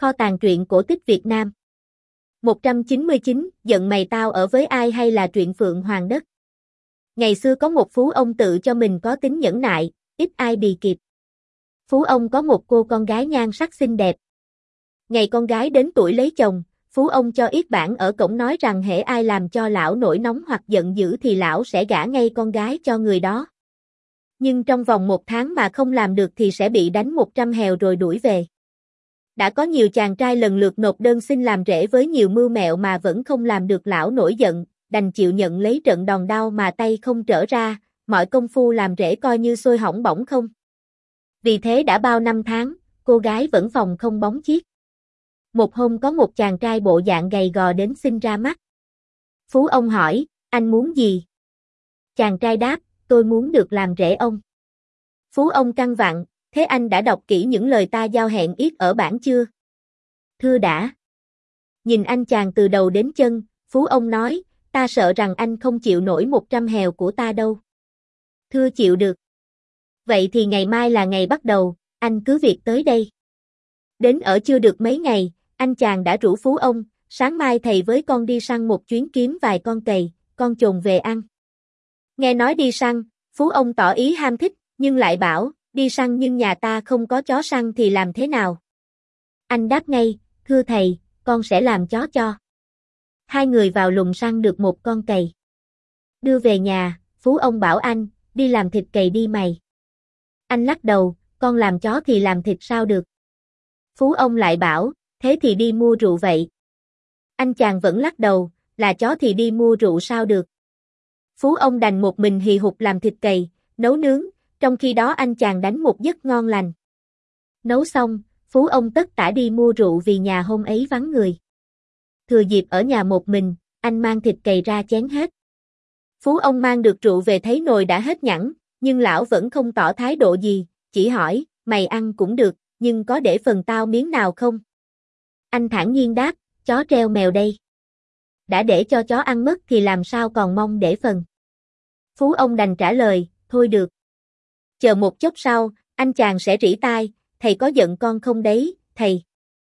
Kho tàng truyện cổ tích Việt Nam. 199, giận mày tao ở với ai hay là truyện Phượng Hoàng Đất. Ngày xưa có một phú ông tự cho mình có tính nhẫn nại, ít ai bì kịp. Phú ông có một cô con gái nhan sắc xinh đẹp. Ngày con gái đến tuổi lấy chồng, phú ông cho yết bản ở cổng nói rằng hễ ai làm cho lão nổi nóng hoặc giận dữ thì lão sẽ gả ngay con gái cho người đó. Nhưng trong vòng 1 tháng mà không làm được thì sẽ bị đánh 100 hèo rồi đuổi về. Đã có nhiều chàng trai lần lượt nộp đơn xin làm rể với nhiều mưu mẹo mà vẫn không làm được, lão nổi giận, đành chịu nhận lấy trận đòn đau mà tay không trở ra, mọi công phu làm rể coi như xôi hỏng bỏng không. Vì thế đã bao năm tháng, cô gái vẫn phòng không bóng chiếc. Một hôm có một chàng trai bộ dạng gầy gò đến xin ra mắt. Phú ông hỏi, anh muốn gì? Chàng trai đáp, tôi muốn được làm rể ông. Phú ông căn vặn, thế anh đã đọc kỹ những lời ta giao hẹn yết ở bản chưa? Thưa đã. Nhìn anh chàng từ đầu đến chân, phú ông nói, ta sợ rằng anh không chịu nổi 100 hèo của ta đâu. Thưa chịu được. Vậy thì ngày mai là ngày bắt đầu, anh cứ việc tới đây. Đến ở chưa được mấy ngày, anh chàng đã rủ phú ông, sáng mai thầy với con đi săn một chuyến kiếm vài con cầy, con chồn về ăn. Nghe nói đi săn, phú ông tỏ ý ham thích, nhưng lại bảo, đi săn nhưng nhà ta không có chó săn thì làm thế nào? Anh đáp ngay, thưa thầy, con sẽ làm chó cho. Hai người vào lùng săn được một con cầy. Đưa về nhà, phú ông bảo anh, đi làm thịt cầy đi mày. Anh lắc đầu, con làm chó thì làm thịt sao được? Phú ông lại bảo, thế thì đi mua rượu vậy. Anh chàng vẫn lắc đầu, là chó thì đi mua rượu sao được? Phú ông đành một mình hì hục làm thịt cầy, nấu nướng, trong khi đó anh chàng đánh một giấc ngon lành. Nấu xong, phú ông tất tả đi mua rượu vì nhà hôm ấy vắng người. Thừa dịp ở nhà một mình, anh mang thịt cầy ra chén hết. Phú ông mang được rượu về thấy nồi đã hết nhẵn, nhưng lão vẫn không tỏ thái độ gì, chỉ hỏi, mày ăn cũng được, nhưng có để phần tao miếng nào không? Anh thản nhiên đáp, chó treo mèo đây. Đã để cho chó ăn mất thì làm sao còn mong để phần. Phú ông đành trả lời, thôi được. Chờ một chốc sau, anh chàng sẽ rỉ tai, thầy có giận con không đấy, thầy?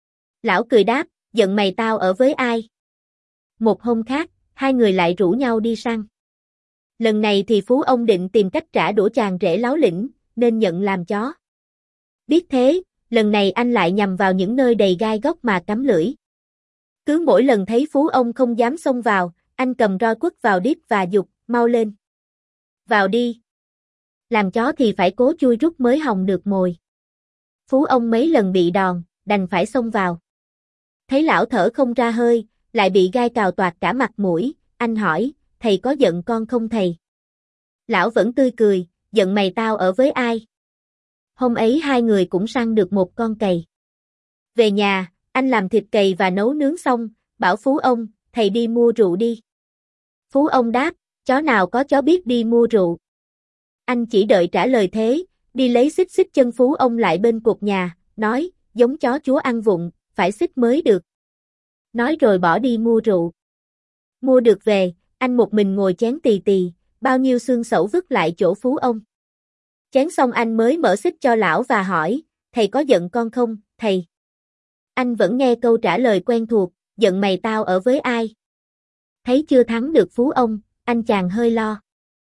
Lão cười đáp, giận mày tao ở với ai? Một hôm khác, hai người lại rủ nhau đi săn. Lần này thì phú ông định tìm cách trả đũa chàng rể láo lĩnh, nên nhận làm chó. Biết thế, lần này anh lại nhằm vào những nơi đầy gai góc mà cắm lưỡi. Cứ mỗi lần thấy phú ông không dám xông vào, anh cầm roi quất vào đít và giục, mau lên. Vào đi. Làm chó thì phải cố chui rút mới hòng được mồi. Phú ông mấy lần bị đòn, đành phải xông vào. Thấy lão thở không ra hơi, lại bị gai cào toạc cả mặt mũi, anh hỏi, thầy có giận con không thầy? Lão vẫn tươi cười, giận mày tao ở với ai? Hôm ấy hai người cũng săn được một con cầy. Về nhà, anh làm thịt cầy và nấu nướng xong, bảo phú ông, thầy đi mua rượu đi. Phú ông đáp, chó nào có chó biết đi mua rượu. Anh chỉ đợi trả lời thế, đi lấy xích xích chân phú ông lại bên cột nhà, nói, giống chó chúa ăn vụng, phải xích mới được. Nói rồi bỏ đi mua rượu. Mua được về, anh một mình ngồi chén tì tì, bao nhiêu xương sẩu vứt lại chỗ phú ông. Chén xong anh mới mở xích cho lão và hỏi, thầy có giận con không, thầy? Anh vẫn nghe câu trả lời quen thuộc, giận mày tao ở với ai? Thấy chưa thắng được phú ông, anh chàng hơi lo.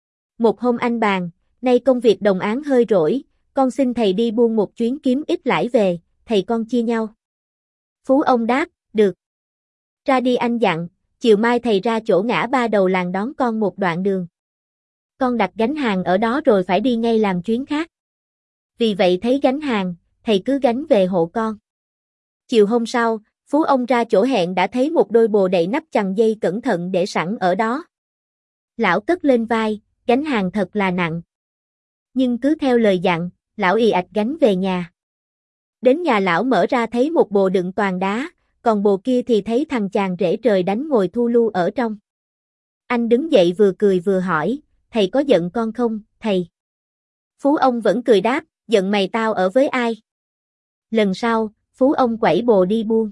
Một hôm anh bàn, nay công việc đồng áng hơi rỗi, con xin thầy đi buôn một chuyến kiếm ít lãi về, thầy con chia nhau. Phú ông đáp, được. Ra đi anh dặn, chiều mai thầy ra chỗ ngã ba đầu làng đón con một đoạn đường. Con đặt gánh hàng ở đó rồi phải đi ngay làm chuyến khác. Vì vậy thấy gánh hàng, thầy cứ gánh về hộ con. Chiều hôm sau, phú ông ra chỗ hẹn đã thấy một đôi bồ đậy nắp chằng dây cẩn thận để sẵn ở đó. Lão cất lên vai, gánh hàng thật là nặng. Nhưng cứ theo lời dặn, lão ì ạch gánh về nhà. Đến nhà lão mở ra thấy một bồ đựng toàn đá, còn bồ kia thì thấy thằng chàng rể trời đánh ngồi thu lu ở trong. Anh đứng dậy vừa cười vừa hỏi, thầy có giận con không, thầy? Phú ông vẫn cười đáp, giận mày tao ở với ai? Lần sau, phú ông quẩy bồ đi buôn.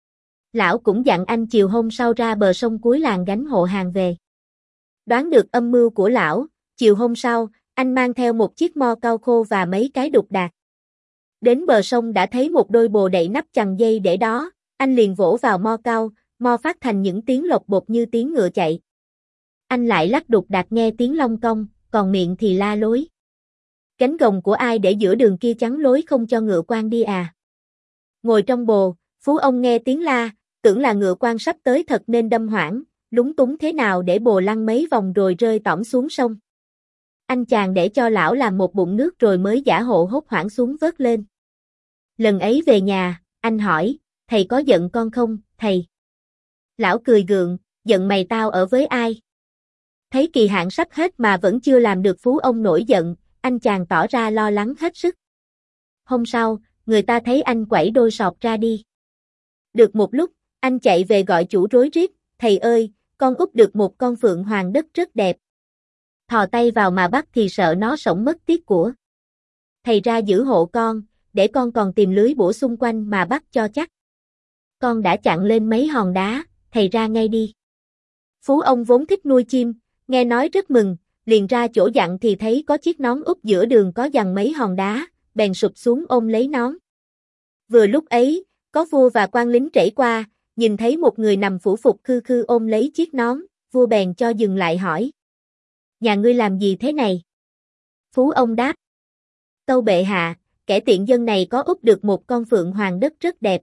Lão cũng dặn anh chiều hôm sau ra bờ sông cuối làng gánh hộ hàng về. Đoán được âm mưu của lão, chiều hôm sau, anh mang theo một chiếc mo cau khô và mấy cái đục đạt. Đến bờ sông đã thấy một đôi bồ đậy nắp chằng dây để đó, anh liền vỗ vào mo cao, mo phát thành những tiếng lộc bột như tiếng ngựa chạy. Anh lại lắc đục đạt nghe tiếng long cong, còn miệng thì la lối. Cánh gồng của ai để giữa đường kia chắn lối không cho ngựa quan đi à? Ngồi trong bồ, phú ông nghe tiếng la, tưởng là ngựa quan sắp tới thật nên đâm hoảng, lúng túng thế nào để bồ lăn mấy vòng rồi rơi tõm xuống sông. Anh chàng để cho lão làm một bụng nước rồi mới giả hộ hốt hoảng xuống vớt lên. Lần ấy về nhà, anh hỏi, thầy có giận con không, thầy? Lão cười gượng, giận mày tao ở với ai? Thấy kỳ hạn sắp hết mà vẫn chưa làm được phú ông nổi giận, anh chàng tỏ ra lo lắng hết sức. Hôm sau, người ta thấy anh quẩy đôi sọt ra đi. Được một lúc, anh chạy về gọi chủ rối rít, thầy ơi, con úp được một con phượng hoàng đất rất đẹp. Thò tay vào mà bắt thì sợ nó sổng mất tiếc của. Thầy ra giữ hộ con, để con còn tìm lưới bổ xung quanh mà bắt cho chắc. Con đã chặn lên mấy hòn đá, thầy ra ngay đi. Phú ông vốn thích nuôi chim, nghe nói rất mừng, liền ra chỗ dặn thì thấy có chiếc nón úp giữa đường có dằn mấy hòn đá, bèn sụp xuống ôm lấy nón. Vừa lúc ấy, có vua và quan lính trễ qua, nhìn thấy một người nằm phủ phục khư khư ôm lấy chiếc nón, vua bèn cho dừng lại hỏi. Nhà ngươi làm gì thế này? Phú ông đáp. Tâu bệ hạ, kẻ tiện dân này có úp được một con phượng hoàng đất rất đẹp.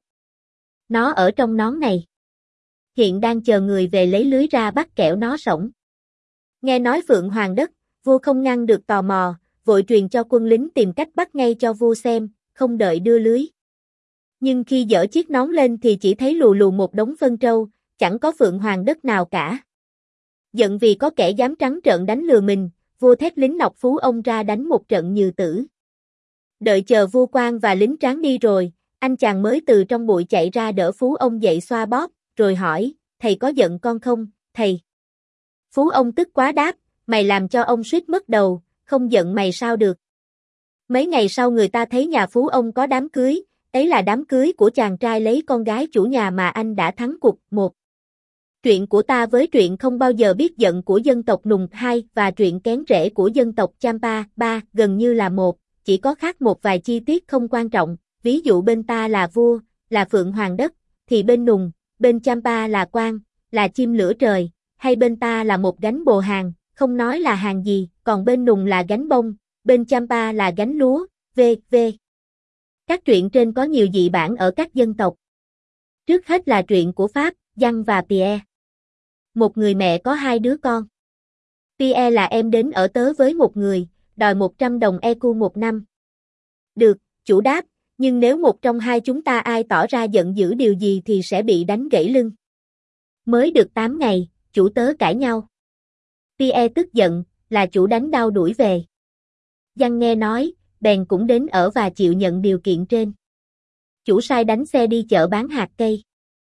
Nó ở trong nón này. Hiện đang chờ người về lấy lưới ra bắt kẻo nó sổng. Nghe nói phượng hoàng đất, vua không ngăn được tò mò, vội truyền cho quân lính tìm cách bắt ngay cho vua xem, không đợi đưa lưới. Nhưng khi dỡ chiếc nón lên thì chỉ thấy lù lù một đống phân trâu, chẳng có phượng hoàng đất nào cả. Giận vì có kẻ dám trắng trợn đánh lừa mình, vua thét lính nọc phú ông ra đánh một trận nhừ tử. Đợi chờ vua quan và lính tráng đi rồi, anh chàng mới từ trong bụi chạy ra đỡ phú ông dậy xoa bóp, rồi hỏi, thầy có giận con không, thầy? Phú ông tức quá đáp, mày làm cho ông suýt mất đầu, không giận mày sao được. Mấy ngày sau người ta thấy nhà phú ông có đám cưới, ấy là đám cưới của chàng trai lấy con gái chủ nhà mà anh đã thắng cuộc 1. Truyện của ta với truyện không bao giờ biết giận của dân tộc Nùng 2 và truyện kén rễ của dân tộc Champa 3 gần như là một, chỉ có khác một vài chi tiết không quan trọng, ví dụ bên ta là vua, là phượng hoàng đất, thì bên Nùng, bên Champa là quan, là chim lửa trời, hay bên ta là một gánh bồ hàng, không nói là hàng gì, còn bên Nùng là gánh bông, bên Champa là gánh lúa, v.v. Các truyện trên có nhiều dị bản ở các dân tộc. Trước hết là truyện của Pháp, Giăng và Pierre. Một người mẹ có hai đứa con. Pierre là em đến ở tớ với một người, đòi 100 đồng EQ một năm. Được, chủ đáp, nhưng nếu một trong hai chúng ta ai tỏ ra giận dữ điều gì thì sẽ bị đánh gãy lưng. Mới được 8 ngày, chủ tớ cãi nhau. Pierre tức giận, là chủ đánh đau đuổi về. Giăng nghe nói, bèn cũng đến ở và chịu nhận điều kiện trên. Chủ sai đánh xe đi chợ bán hạt cây.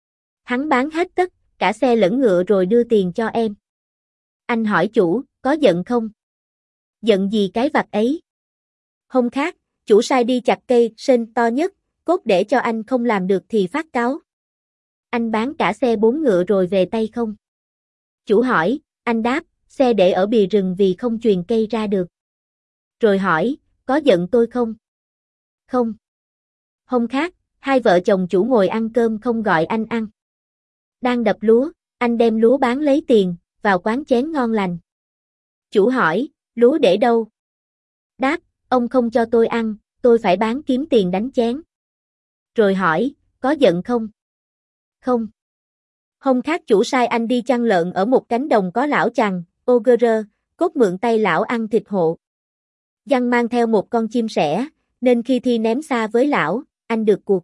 Hắn bán hết tất, cả xe lẫn ngựa rồi đưa tiền cho em. Anh hỏi chủ, có giận không? Giận gì cái vặt ấy? Hôm khác, chủ sai đi chặt cây sên to nhất, cốt để cho anh không làm được thì phát cáu. Anh bán cả xe 4 ngựa rồi về tay không? Chủ hỏi, anh đáp, xe để ở bìa rừng vì không chuyền cây ra được. Rồi hỏi, có giận tôi không? Không. Hôm khác, hai vợ chồng chủ ngồi ăn cơm không gọi anh ăn. Đang đập lúa, anh đem lúa bán lấy tiền, vào quán chén ngon lành. Chủ hỏi, lúa để đâu? Đáp, ông không cho tôi ăn, tôi phải bán kiếm tiền đánh chén. Rồi hỏi, có giận không? Không. Hôm khác chủ sai anh đi chăn lợn ở một cánh đồng có lão chằn, ogre, cốt mượn tay lão ăn thịt hộ. Giăng mang theo một con chim sẻ, nên khi thi ném xa với lão, anh được cuộc.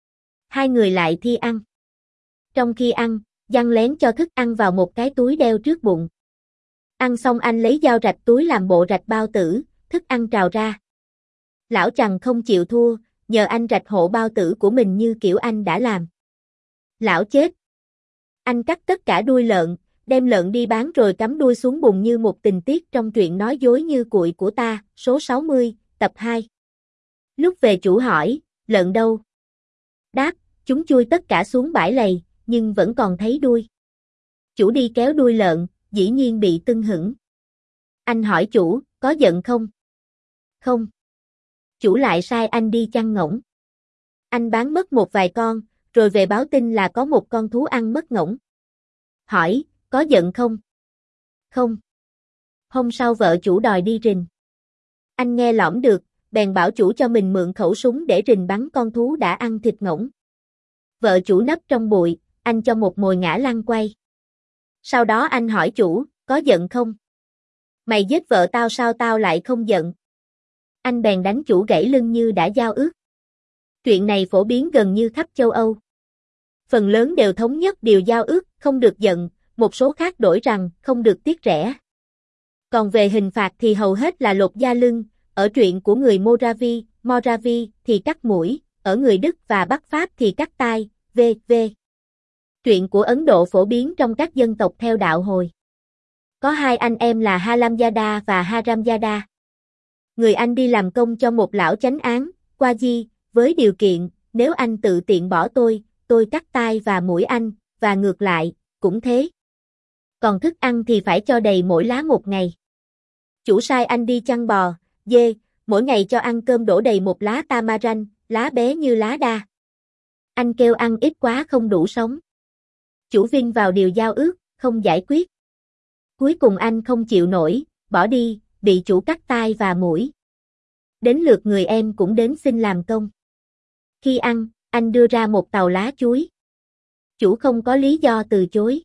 Hai người lại thi ăn. Trong khi ăn, Giăng lén cho thức ăn vào một cái túi đeo trước bụng. Ăn xong anh lấy dao rạch túi làm bộ rạch bao tử, thức ăn trào ra. Lão chằn không chịu thua, nhờ anh rạch hộ bao tử của mình như kiểu anh đã làm. Lão chết. Anh cắt tất cả đuôi lợn, đem lợn đi bán rồi cắm đuôi xuống bùn như một tình tiết trong truyện nói dối như cuội của ta, số 60, tập 2. Lúc về chủ hỏi, lợn đâu? Đáp, chúng chui tất cả xuống bãi lầy, nhưng vẫn còn thấy đuôi. Chủ đi kéo đuôi lợn, dĩ nhiên bị tưng hửng. Anh hỏi chủ, có giận không? Không. Chủ lại sai anh đi chăn ngỗng. Anh bán mất một vài con, rồi về báo tin là có một con thú ăn mất ngỗng. Hỏi, có giận không? Không. Hôm sau vợ chủ đòi đi rình. Anh nghe lỏm được, bèn bảo chủ cho mình mượn khẩu súng để rình bắn con thú đã ăn thịt ngỗng. Vợ chủ nấp trong bụi, anh cho một mồi ngã lăn quay. Sau đó anh hỏi chủ, có giận không? Mày giết vợ tao sao tao lại không giận? Anh bèn đánh chủ gãy lưng như đã giao ước. Chuyện này phổ biến gần như khắp châu Âu. Phần lớn đều thống nhất điều giao ước, không được giận, một số khác đổi rằng không được tiếc rẻ. Còn về hình phạt thì hầu hết là lột da lưng, ở truyện của người Moravi thì cắt mũi, ở người Đức và Bắc Pháp thì cắt tai, v.v. Truyện của Ấn Độ phổ biến trong các dân tộc theo đạo Hồi. Có hai anh em là Halamyada và Haramyada. Người anh đi làm công cho một lão chánh án, Qazi, với điều kiện, nếu anh tự tiện bỏ tôi cắt tai và mũi anh, và ngược lại, cũng thế. Còn thức ăn thì phải cho đầy mỗi lá một ngày. Chủ sai anh đi chăn bò, dê, mỗi ngày cho ăn cơm đổ đầy một lá tamarind, lá bé như lá đa. Anh kêu ăn ít quá không đủ sống. Chủ vin vào điều giao ước, không giải quyết. Cuối cùng anh không chịu nổi, bỏ đi, bị chủ cắt tai và mũi. Đến lượt người em cũng đến xin làm công. Khi ăn, anh đưa ra một tàu lá chuối. Chủ không có lý do từ chối.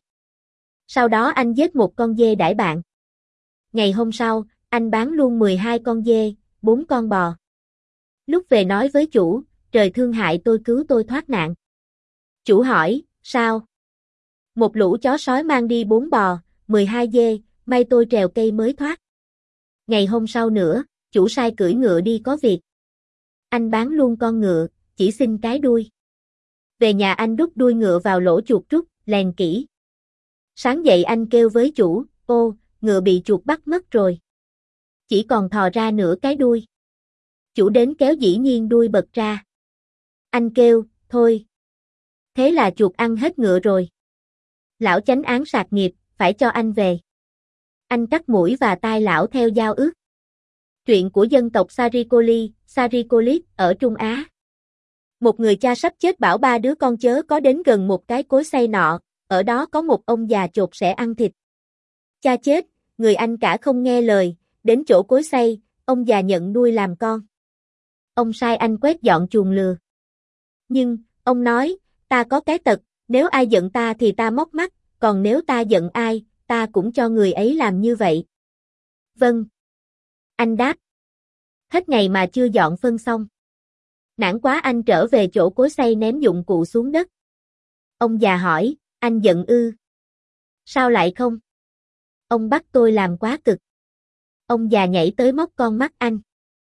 Sau đó anh giết một con dê đãi bạn. Ngày hôm sau, anh bán luôn 12 con dê, 4 con bò. Lúc về nói với chủ, trời thương hại tôi cứu tôi thoát nạn. Chủ hỏi, sao? Một lũ chó sói mang đi 4 bò, 12 dê, may tôi trèo cây mới thoát. Ngày hôm sau nữa, chủ sai cưỡi ngựa đi có việc. Anh bán luôn con ngựa, chỉ xin cái đuôi. Về nhà anh đút đuôi ngựa vào lỗ chuột rút, lèn kỹ. Sáng dậy anh kêu với chủ, ô, ngựa bị chuột bắt mất rồi. Chỉ còn thò ra nửa cái đuôi. Chủ đến kéo dĩ nhiên đuôi bật ra. Anh kêu, thôi. Thế là chuột ăn hết ngựa rồi. Lão chánh án sạc nghiệp, phải cho anh về. Anh cắt mũi và tai lão theo giao ước. Truyện của dân tộc Sarikolit ở Trung Á. Một người cha sắp chết bảo 3 đứa con chớ có đến gần một cái cối xay nọ, ở đó có một ông già chột sẽ ăn thịt. Cha chết, người anh cả không nghe lời, đến chỗ cối xay, ông già nhận nuôi làm con. Ông sai anh quét dọn chuồng lừa. Nhưng, ông nói, ta có cái tật, nếu ai giận ta thì ta móc mắt, còn nếu ta giận ai, ta cũng cho người ấy làm như vậy. Vâng. Anh đáp. Hết ngày mà chưa dọn phân xong. Nản quá anh trở về chỗ cối xay ném dụng cụ xuống đất. Ông già hỏi, anh giận ư? Sao lại không? Ông bắt tôi làm quá cực. Ông già nhảy tới móc con mắt anh.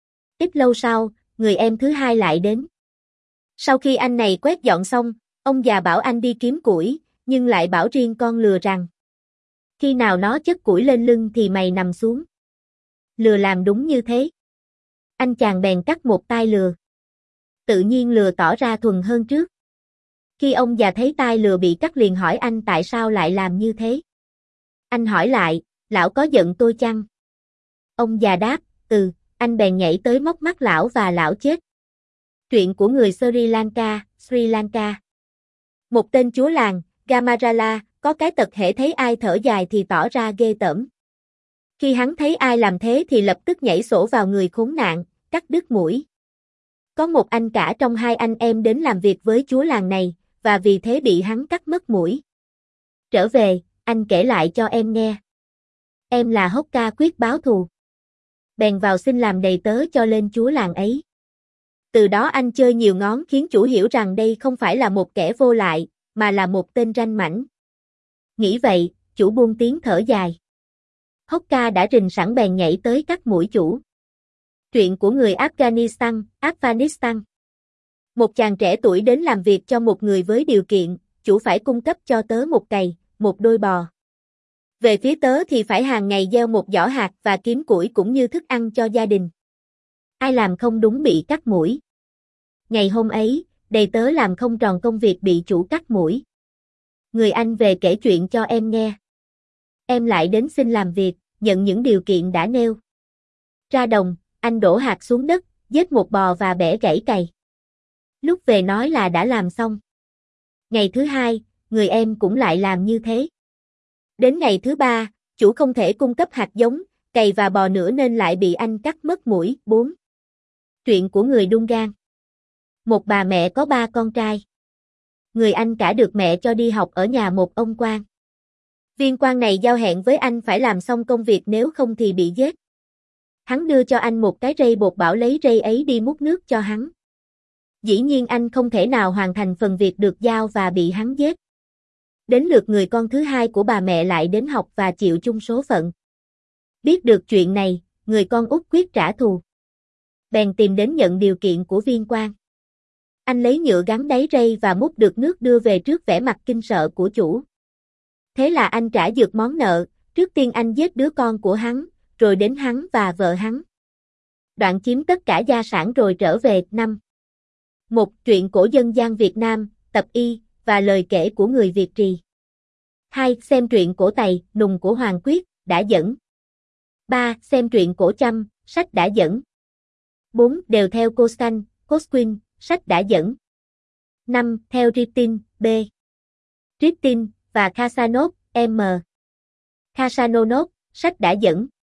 Ít lâu sau, người em thứ hai lại đến. Sau khi anh này quét dọn xong, ông già bảo anh đi kiếm củi, nhưng lại bảo riêng con lừa rằng khi nào nó chất củi lên lưng thì mày nằm xuống. Lừa làm đúng như thế. Anh chàng bèn cắt một tai lừa. Tự nhiên lừa tỏ ra thuần hơn trước. Khi ông già thấy tai lừa bị cắt liền hỏi anh tại sao lại làm như thế. Anh hỏi lại, lão có giận tôi chăng? Ông già đáp, anh bèn nhảy tới móc mắt lão và lão chết. Truyện của người Sri Lanka. Một tên chúa làng, Gamarala, có cái tật hễ thấy ai thở dài thì tỏ ra ghê tởm. Khi hắn thấy ai làm thế thì lập tức nhảy sổ vào người khốn nạn, cắt đứt mũi. Có một anh cả trong hai anh em đến làm việc với chúa làng này, và vì thế bị hắn cắt mất mũi. Trở về, anh kể lại cho em nghe. Em là Hokka quyết báo thù. Bèn vào xin làm đầy tớ cho lên chúa làng ấy. Từ đó anh chơi nhiều ngón khiến chủ hiểu rằng đây không phải là một kẻ vô lại, mà là một tên ranh mãnh. Nghĩ vậy, chủ buông tiếng thở dài. Hokka đã rình sẵn bèn nhảy tới cắt mũi chủ. Truyện của người Afghanistan. Một chàng trẻ tuổi đến làm việc cho một người với điều kiện, chủ phải cung cấp cho tớ một cày, một đôi bò. Về phía tớ thì phải hàng ngày gieo một giỏ hạt và kiếm củi cũng như thức ăn cho gia đình. Ai làm không đúng bị cắt mũi. Ngày hôm ấy, đầy tớ làm không tròn công việc bị chủ cắt mũi. Người anh về kể chuyện cho em nghe. Em lại đến xin làm việc, nhận những điều kiện đã nêu. Ra đồng, anh đổ hạt xuống đất, giết một bò và bẻ gãy cày. Lúc về nói là đã làm xong. Ngày thứ hai, người em cũng lại làm như thế. Đến ngày thứ ba, chủ không thể cung cấp hạt giống, cày và bò nữa nên lại bị anh cắt mất mũi. 4. Truyện của người Đung Gan. Một bà mẹ có 3 con trai. Người anh cả được mẹ cho đi học ở nhà một ông quan. Viên quan này giao hẹn với anh phải làm xong công việc nếu không thì bị giết. Hắn đưa cho anh một cái rây bột bảo lấy rây ấy đi múc nước cho hắn. Dĩ nhiên anh không thể nào hoàn thành phần việc được giao và bị hắn giết. Đến lượt người con thứ hai của bà mẹ lại đến học và chịu chung số phận. Biết được chuyện này, người con út quyết trả thù. Bèn tìm đến nhận điều kiện của viên quan. Anh lấy nhựa gắn đáy rây và múc được nước đưa về trước vẻ mặt kinh sợ của chủ. Thế là anh trả dược món nợ, trước tiên anh giết đứa con của hắn, rồi đến hắn và vợ hắn. Đoạn chiếm tất cả gia sản rồi trở về. 5. Một truyện cổ dân gian Việt Nam, tập y, và lời kể của người Việt Trì. 2. Xem truyện cổ Tày, Nùng của Hoàng Quyết, đã dẫn. 3. Xem truyện cổ Chăm, sách đã dẫn. 4. Đều theo Costan, Cosquin, sách đã dẫn. 5. Theo Riptin, B. Riptin, và Khasanov, M. Khasanonov, sách đã dẫn.